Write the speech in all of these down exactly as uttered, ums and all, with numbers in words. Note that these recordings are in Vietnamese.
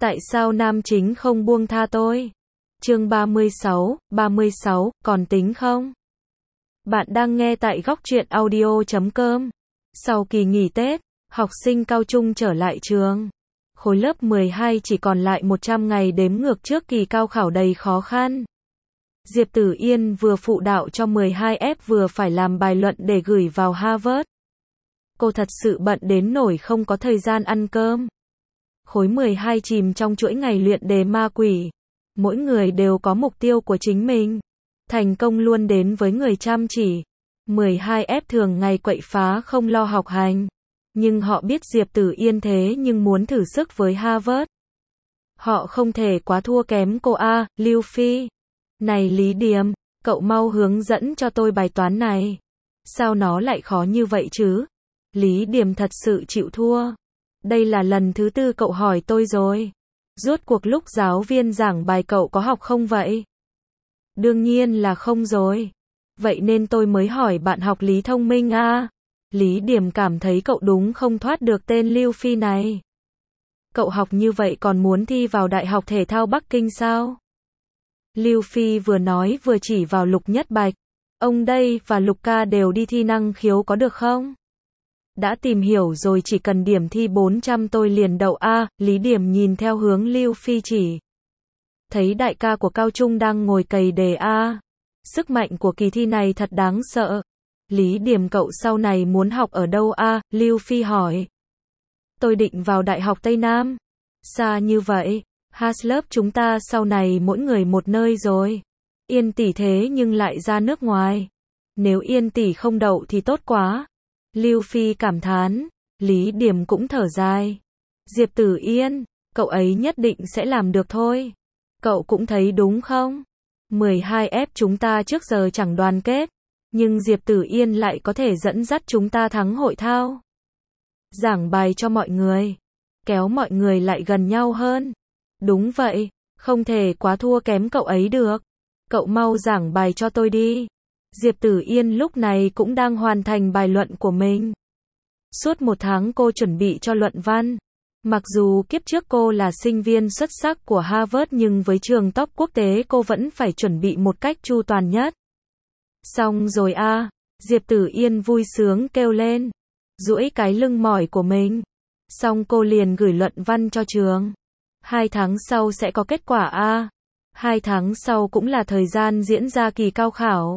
Tại sao nam chính không buông tha tôi? Chương ba mươi sáu, ba mươi sáu, còn tính không? Bạn đang nghe tại góc truyện audio chấm com. Sau kỳ nghỉ Tết, học sinh cao trung trở lại trường. Khối lớp mười hai chỉ còn lại một trăm ngày đếm ngược trước kỳ cao khảo đầy khó khăn. Diệp Tử Yên vừa phụ đạo cho mười hai F vừa phải làm bài luận để gửi vào Harvard. Cô thật sự bận đến nỗi không có thời gian ăn cơm. Khối mười hai chìm trong chuỗi ngày luyện đề ma quỷ. Mỗi người đều có mục tiêu của chính mình. Thành công luôn đến với người chăm chỉ. mười hai F thường ngày quậy phá không lo học hành. Nhưng họ biết Diệp Tử Yên thế nhưng muốn thử sức với Harvard. Họ không thể quá thua kém cô A, Lưu Phi. Này Lý Điềm, cậu mau hướng dẫn cho tôi bài toán này. Sao nó lại khó như vậy chứ? Lý Điềm thật sự chịu thua. Đây là lần thứ tư cậu hỏi tôi rồi. Rốt cuộc lúc giáo viên giảng bài cậu có học không vậy? Đương nhiên là không rồi. Vậy nên tôi mới hỏi bạn học Lý thông minh à? Lý Điềm cảm thấy cậu đúng không thoát được tên Lưu Phi này. Cậu học như vậy còn muốn thi vào Đại học Thể thao Bắc Kinh sao? Lưu Phi vừa nói vừa chỉ vào Lục Nhất Bạch. Ông đây và Lục ca đều đi thi năng khiếu có được không? Đã tìm hiểu rồi, chỉ cần điểm thi bốn trăm tôi liền đậu A. Lý Điềm nhìn theo hướng Lưu Phi chỉ. Thấy đại ca của cao trung đang ngồi cày đề A. Sức mạnh của kỳ thi này thật đáng sợ. Lý Điềm, cậu sau này muốn học ở đâu A? Lưu Phi hỏi. Tôi định vào Đại học Tây Nam. Xa như vậy, Haslop chúng ta sau này mỗi người một nơi rồi. Yên tỷ thế nhưng lại ra nước ngoài. Nếu Yên tỷ không đậu thì tốt quá. Lưu Phi cảm thán. Lý Điềm cũng thở dài. Diệp Tử Yên, cậu ấy nhất định sẽ làm được thôi. Cậu cũng thấy đúng không? mười hai F chúng ta trước giờ chẳng đoàn kết. Nhưng Diệp Tử Yên lại có thể dẫn dắt chúng ta thắng hội thao. Giảng bài cho mọi người. Kéo mọi người lại gần nhau hơn. Đúng vậy, không thể quá thua kém cậu ấy được. Cậu mau giảng bài cho tôi đi. Diệp Tử Yên lúc này cũng đang hoàn thành bài luận của mình. Suốt một tháng cô chuẩn bị cho luận văn. Mặc dù kiếp trước cô là sinh viên xuất sắc của Harvard nhưng với trường top quốc tế cô vẫn phải chuẩn bị một cách chu toàn nhất. Xong rồi a, à, Diệp Tử Yên vui sướng kêu lên, duỗi cái lưng mỏi của mình. Xong cô liền gửi luận văn cho trường. Hai tháng sau sẽ có kết quả a. À. Hai tháng sau cũng là thời gian diễn ra kỳ cao khảo.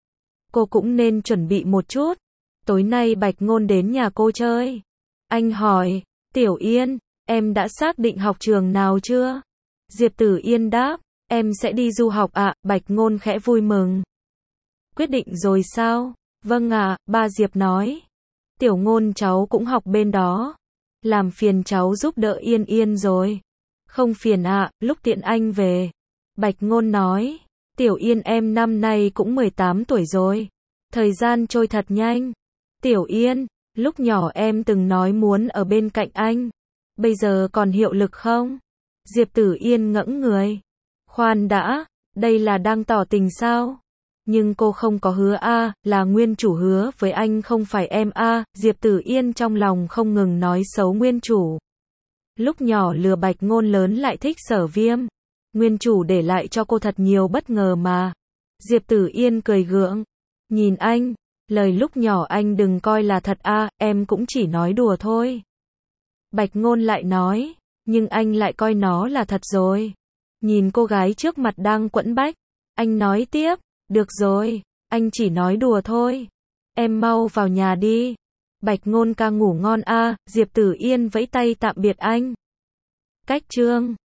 Cô cũng nên chuẩn bị một chút. Tối nay Bạch Ngôn đến nhà cô chơi. Anh hỏi, Tiểu Yên, em đã xác định học trường nào chưa? Diệp Tử Yên đáp, em sẽ đi du học ạ. À. Bạch Ngôn khẽ vui mừng. Quyết định rồi sao? Vâng ạ, à, ba Diệp nói. Tiểu Ngôn cháu cũng học bên đó. Làm phiền cháu giúp đỡ Yên Yên rồi. Không phiền ạ, à, lúc tiện anh về. Bạch Ngôn nói. Tiểu Yên em năm nay cũng mười tám tuổi rồi. Thời gian trôi thật nhanh. Tiểu Yên, lúc nhỏ em từng nói muốn ở bên cạnh anh. Bây giờ còn hiệu lực không? Diệp Tử Yên ngẫng người. Khoan đã, đây là đang tỏ tình sao? Nhưng cô không có hứa a, à, là nguyên chủ hứa với anh không phải em a. À. Diệp Tử Yên trong lòng không ngừng nói xấu nguyên chủ. Lúc nhỏ lừa Bạch Ngôn, lớn lại thích Sở Viêm. Nguyên chủ để lại cho cô thật nhiều bất ngờ mà. Diệp Tử Yên cười gượng. Nhìn anh, lời lúc nhỏ anh đừng coi là thật a, à, em cũng chỉ nói đùa thôi. Bạch Ngôn lại nói, nhưng anh lại coi nó là thật rồi. Nhìn cô gái trước mặt đang quẫn bách, anh nói tiếp, được rồi, anh chỉ nói đùa thôi. Em mau vào nhà đi. Bạch Ngôn ca ngủ ngon a. À. Diệp Tử Yên vẫy tay tạm biệt anh. Cách chương